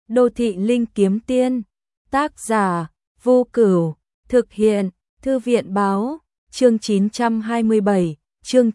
Đô thị linh kiếm tiên, tác giả, Vô Cửu, thực hiện, Thư viện báo, chương 927, chương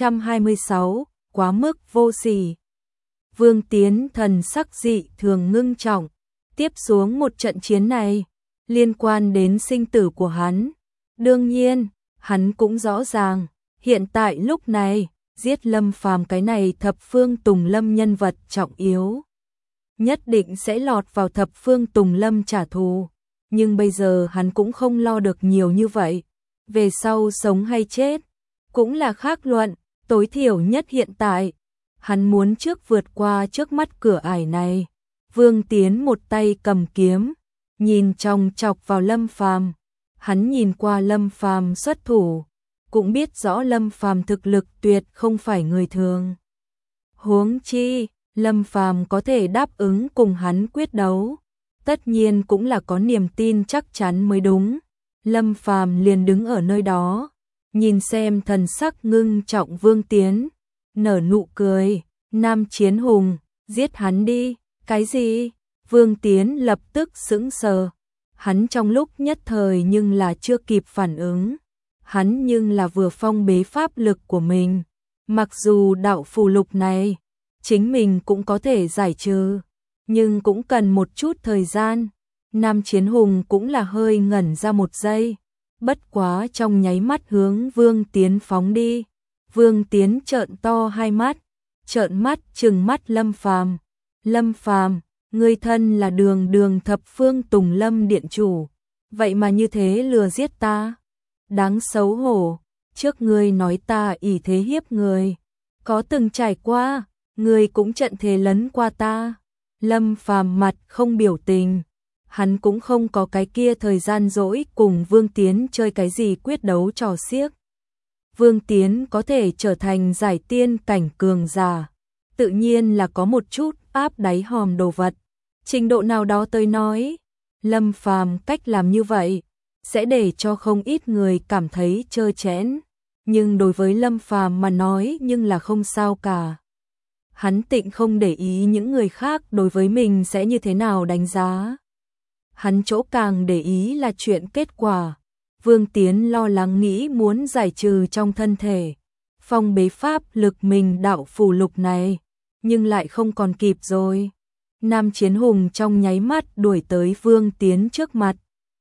926, quá mức vô sỉ. Vương Tiến thần sắc dị thường ngưng trọng, tiếp xuống một trận chiến này, liên quan đến sinh tử của hắn. Đương nhiên, hắn cũng rõ ràng, hiện tại lúc này, giết Lâm Phàm cái này thập phương Tùng Lâm nhân vật trọng yếu, nhất định sẽ lọt vào thập phương Tùng Lâm trả thù. Nhưng bây giờ hắn cũng không lo được nhiều như vậy. Về sau sống hay chết, cũng là khác luận, tối thiểu nhất hiện tại. Hắn muốn trước vượt qua trước mắt cửa ải này. Vương Tiến một tay cầm kiếm, nhìn chòng chọc vào Lâm Phàm. Hắn nhìn qua Lâm Phàm xuất thủ, cũng biết rõ Lâm Phàm thực lực tuyệt không phải người thường. Huống chi, Lâm Phàm có thể đáp ứng cùng hắn quyết đấu, tất nhiên cũng là có niềm tin chắc chắn mới đúng. Lâm Phàm liền đứng ở nơi đó, nhìn xem thần sắc ngưng trọng Vương Tiến, nở nụ cười. Nam Chiến Hùng, giết hắn đi. Cái gì? Vương Tiến lập tức sững sờ. Hắn trong lúc nhất thời nhưng là chưa kịp phản ứng. Hắn nhưng là vừa phong bế pháp lực của mình. Mặc dù đạo phù lục này, chính mình cũng có thể giải trừ, nhưng cũng cần một chút thời gian. Nam Chiến Hùng cũng là hơi ngẩn ra một giây, bất quá trong nháy mắt hướng Vương Tiến phóng đi. Vương Tiến trợn to hai mắt, trợn mắt trừng mắt Lâm Phàm. Lâm Phàm, ngươi thân là đường đường thập phương Tùng Lâm điện chủ, vậy mà như thế lừa giết ta. Đáng xấu hổ, trước ngươi nói ta ỷ thế hiếp người, có từng trải qua, ngươi cũng trận thế lấn qua ta. Lâm Phàm mặt không biểu tình, hắn cũng không có cái kia thời gian rỗi cùng Vương Tiến chơi cái gì quyết đấu trò xiếc. Vương Tiến có thể trở thành giải tiên cảnh cường giả, tự nhiên là có một chút áp đáy hòm đồ vật. Trình độ nào đó tới nói, Lâm Phàm cách làm như vậy sẽ để cho không ít người cảm thấy trơ trẽn, nhưng đối với Lâm Phàm mà nói nhưng là không sao cả. Hắn tịnh không để ý những người khác đối với mình sẽ như thế nào đánh giá. Hắn chỗ càng để ý là chuyện kết quả. Vương Tiến lo lắng nghĩ muốn giải trừ trong thân thể phong bế pháp lực mình đạo phù lục này, nhưng lại không còn kịp rồi. Nam Chiến Hùng trong nháy mắt đuổi tới Vương Tiến trước mặt.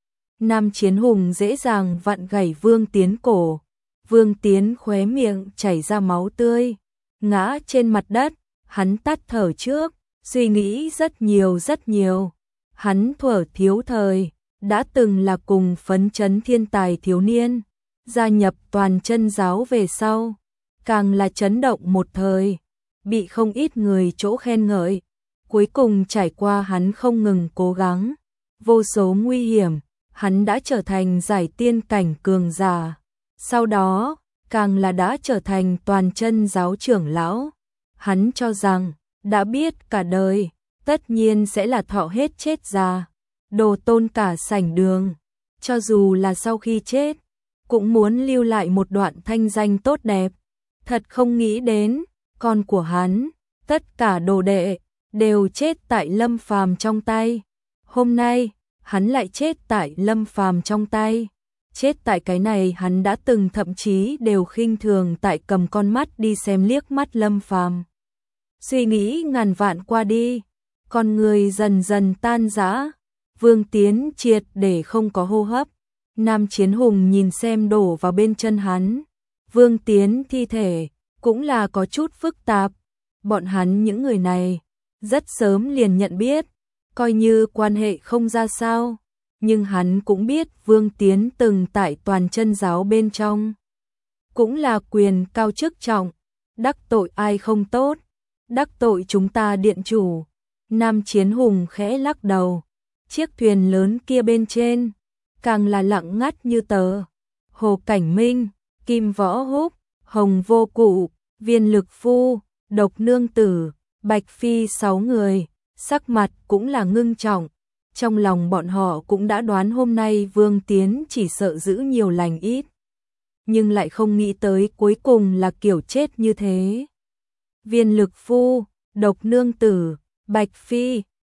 Nam Chiến Hùng dễ dàng vặn gãy Vương Tiến cổ. Vương Tiến khóe miệng chảy ra máu tươi, ngã trên mặt đất. Hắn tắt thở trước, suy nghĩ rất nhiều. Hắn thuở thiếu thời, đã từng là cùng phấn chấn thiên tài thiếu niên, gia nhập Toàn Chân giáo về sau, càng là chấn động một thời, bị không ít người chỗ khen ngợi. Cuối cùng trải qua hắn không ngừng cố gắng, vô số nguy hiểm, hắn đã trở thành giải tiên cảnh cường giả. Sau đó, càng là đã trở thành Toàn Chân giáo trưởng lão. Hắn cho rằng, đã biết cả đời, tất nhiên sẽ là thọ hết chết già, đồ tôn cả sảnh đường. Cho dù là sau khi chết, cũng muốn lưu lại một đoạn thanh danh tốt đẹp. Thật không nghĩ đến, con của hắn, tất cả đồ đệ, đều chết tại Lâm Phàm trong tay. Hôm nay, hắn lại chết tại Lâm Phàm trong tay. Chết tại cái này hắn đã từng thậm chí đều khinh thường tại cầm con mắt đi xem liếc mắt Lâm Phàm. Suy nghĩ ngàn vạn qua đi, con người dần dần tan rã. Vương Tiến triệt để không có hô hấp. Nam Chiến Hùng nhìn xem đổ vào bên chân hắn. Vương Tiến thi thể cũng là có chút phức tạp. Bọn hắn những người này rất sớm liền nhận biết, coi như quan hệ không ra sao, nhưng hắn cũng biết Vương Tiến từng tại Toàn Chân giáo bên trong, cũng là quyền cao chức trọng, đắc tội ai không tốt, đắc tội chúng ta điện chủ. Nam Chiến Hùng khẽ lắc đầu. Chiếc thuyền lớn kia bên trên, càng là lặng ngắt như tờ. Hồ Cảnh Minh, Kim Võ Húc, Hồng Vô Cụ, Viên Lực Phu, Độc Nương Tử, Bạch Phi 6 người, sắc mặt cũng là ngưng trọng. Trong lòng bọn họ cũng đã đoán hôm nay Vương Tiến chỉ sợ giữ nhiều lành ít, nhưng lại không nghĩ tới cuối cùng là kiểu chết như thế. Viên Lực Phu, Độc Nương Tử, Bạch Phi,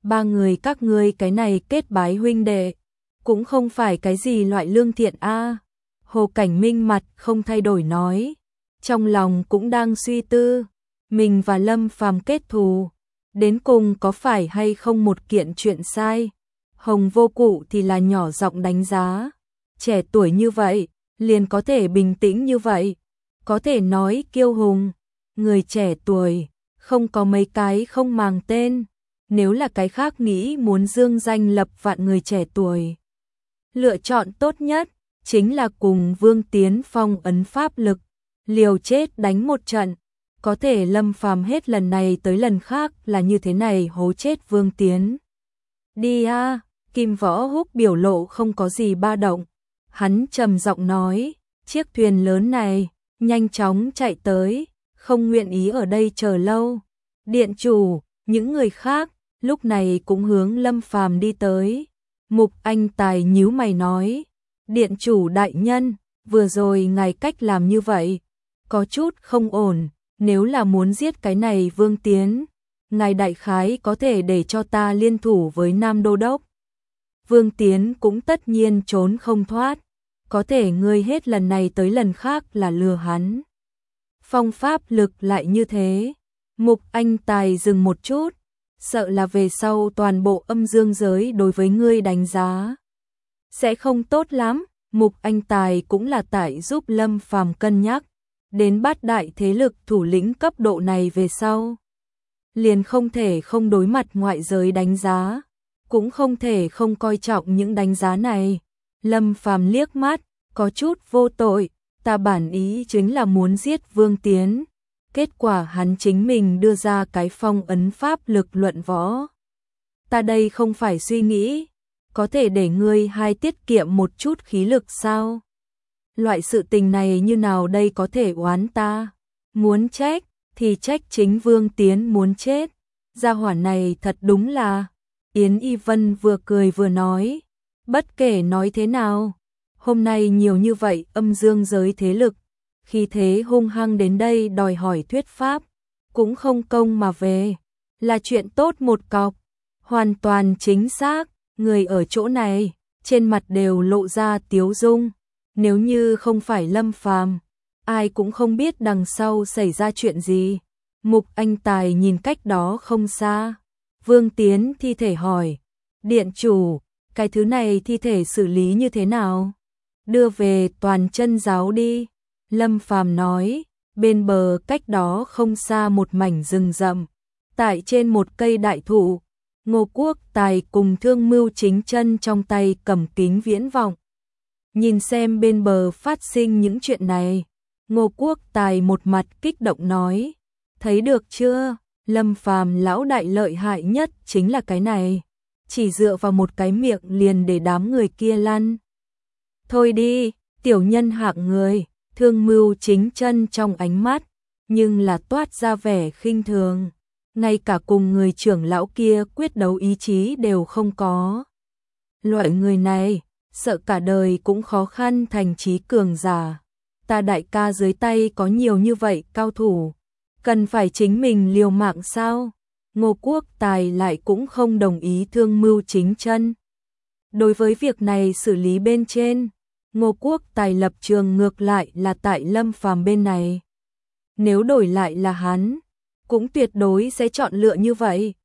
ba người các ngươi cái này kết bái huynh đệ, cũng không phải cái gì loại lương thiện a. Hồ Cảnh Minh mặt không thay đổi nói, trong lòng cũng đang suy tư, mình và Lâm Phàm kết thù, đến cùng có phải hay không một kiện chuyện sai. Hồng Vô Cụ thì là nhỏ giọng đánh giá, trẻ tuổi như vậy, liền có thể bình tĩnh như vậy, có thể nói kiêu hùng, người trẻ tuổi, không có mấy cái không màng tên, nếu là cái khác nghĩ muốn dương danh lập vạn người trẻ tuổi. Lựa chọn tốt nhất, chính là cùng Vương Tiến phong ấn pháp lực, liều chết đánh một trận, có thể Lâm Phàm hết lần này tới lần khác là như thế này hố chết Vương Tiến. Đi a. Kim Võ Húc biểu lộ không có gì ba động, hắn trầm giọng nói, chiếc thuyền lớn này, nhanh chóng chạy tới, không nguyện ý ở đây chờ lâu. Điện chủ, những người khác, lúc này cũng hướng Lâm Phàm đi tới. Mục Anh Tài nhíu mày nói, điện chủ đại nhân, vừa rồi ngài cách làm như vậy, có chút không ổn, nếu là muốn giết cái này Vương Tiến, ngài đại khái có thể để cho ta liên thủ với Nam Đô Đốc. Vương Tiến cũng tất nhiên trốn không thoát, có thể ngươi hết lần này tới lần khác là lừa hắn. Phong pháp lực lại như thế. Mục Anh Tài dừng một chút, sợ là về sau toàn bộ âm dương giới đối với ngươi đánh giá sẽ không tốt lắm. Mục Anh Tài cũng là tại giúp Lâm Phàm cân nhắc, đến bát đại thế lực thủ lĩnh cấp độ này về sau, liền không thể không đối mặt ngoại giới đánh giá, cũng không thể không coi trọng những đánh giá này. Lâm Phàm liếc mắt, có chút vô tội, ta bản ý chính là muốn giết Vương Tiến, kết quả hắn chính mình đưa ra cái phong ấn pháp lực luận võ. Ta đây không phải suy nghĩ, có thể để ngươi hai tiết kiệm một chút khí lực sao? Loại sự tình này như nào đây có thể oán ta? Muốn trách, thì trách chính Vương Tiến muốn chết. Gia hỏa này thật đúng là... Yến Y Vân vừa cười vừa nói, bất kể nói thế nào, hôm nay nhiều như vậy âm dương giới thế lực, khi thế hung hăng đến đây đòi hỏi thuyết pháp, cũng không công mà về, là chuyện tốt một cọc, hoàn toàn chính xác, người ở chỗ này, trên mặt đều lộ ra tiếu dung, nếu như không phải Lâm Phàm, ai cũng không biết đằng sau xảy ra chuyện gì. Mục Anh Tài nhìn cách đó không xa, Vương Tiến thi thể hỏi, điện chủ, cái thứ này thi thể xử lý như thế nào? Đưa về Toàn Chân giáo đi. Lâm Phàm nói, bên bờ cách đó không xa một mảnh rừng rậm, tại trên một cây đại thụ, Ngô Quốc Tài cùng Thương Mưu Chính Chân trong tay cầm kính viễn vọng. Nhìn xem bên bờ phát sinh những chuyện này, Ngô Quốc Tài một mặt kích động nói, thấy được chưa? Lâm Phàm lão đại lợi hại nhất chính là cái này, chỉ dựa vào một cái miệng liền để đám người kia lăn. Thôi đi, tiểu nhân hạng người, Thương Mưu Chính Chân trong ánh mắt, nhưng là toát ra vẻ khinh thường, ngay cả cùng người trưởng lão kia quyết đấu ý chí đều không có. Loại người này, sợ cả đời cũng khó khăn thành trí cường giả. Ta đại ca dưới tay có nhiều như vậy cao thủ, cần phải chính mình liều mạng sao? Ngô Quốc Tài lại cũng không đồng ý Thương Mưu Chính Chân. Đối với việc này xử lý bên trên, Ngô Quốc Tài lập trường ngược lại là tại Lâm Phàm bên này. Nếu đổi lại là hắn, cũng tuyệt đối sẽ chọn lựa như vậy.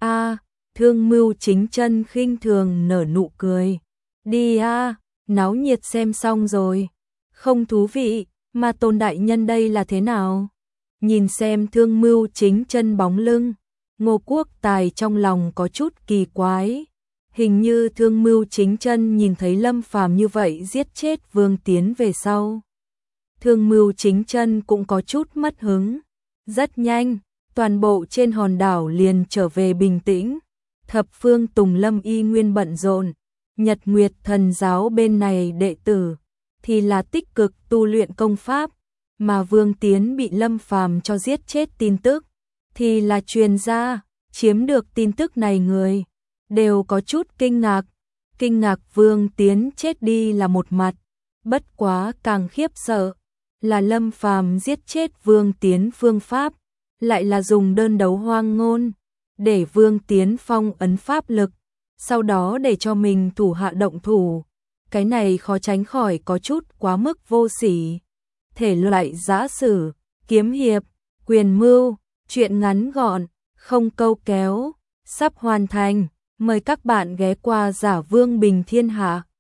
Thương Mưu Chính Chân khinh thường nở nụ cười. Đi náo nhiệt xem xong rồi. Không thú vị, mà Tôn đại nhân đây là thế nào? Nhìn xem Thương Mưu Chính Chân bóng lưng, Ngô Quốc Tài trong lòng có chút kỳ quái. Hình như Thương Mưu Chính Chân nhìn thấy Lâm Phàm như vậy giết chết Vương Tiến về sau, Thương Mưu Chính Chân cũng có chút mất hứng. Rất nhanh, toàn bộ trên hòn đảo liền trở về bình tĩnh. Thập phương Tùng Lâm y nguyên bận rộn, Nhật Nguyệt Thần giáo bên này đệ tử thì là tích cực tu luyện công pháp, mà Vương Tiến bị Lâm Phàm cho giết chết tin tức thì là truyền ra. Chiếm được tin tức này người đều có chút kinh ngạc Vương Tiến chết đi là một mặt, bất quá càng khiếp sợ là Lâm Phàm giết chết Vương Tiến phương pháp lại là dùng đơn đấu hoang ngôn. để Vương Tiến Phong ấn pháp lực, sau đó để cho mình thủ hạ động thủ. Cái này khó tránh khỏi có chút quá mức vô sỉ. Thể loại giã sử, kiếm hiệp, quyền mưu, truyện ngắn gọn, không câu kéo, sắp hoàn thành. Mời các bạn ghé qua Giả Vương Bình Thiên Hạ.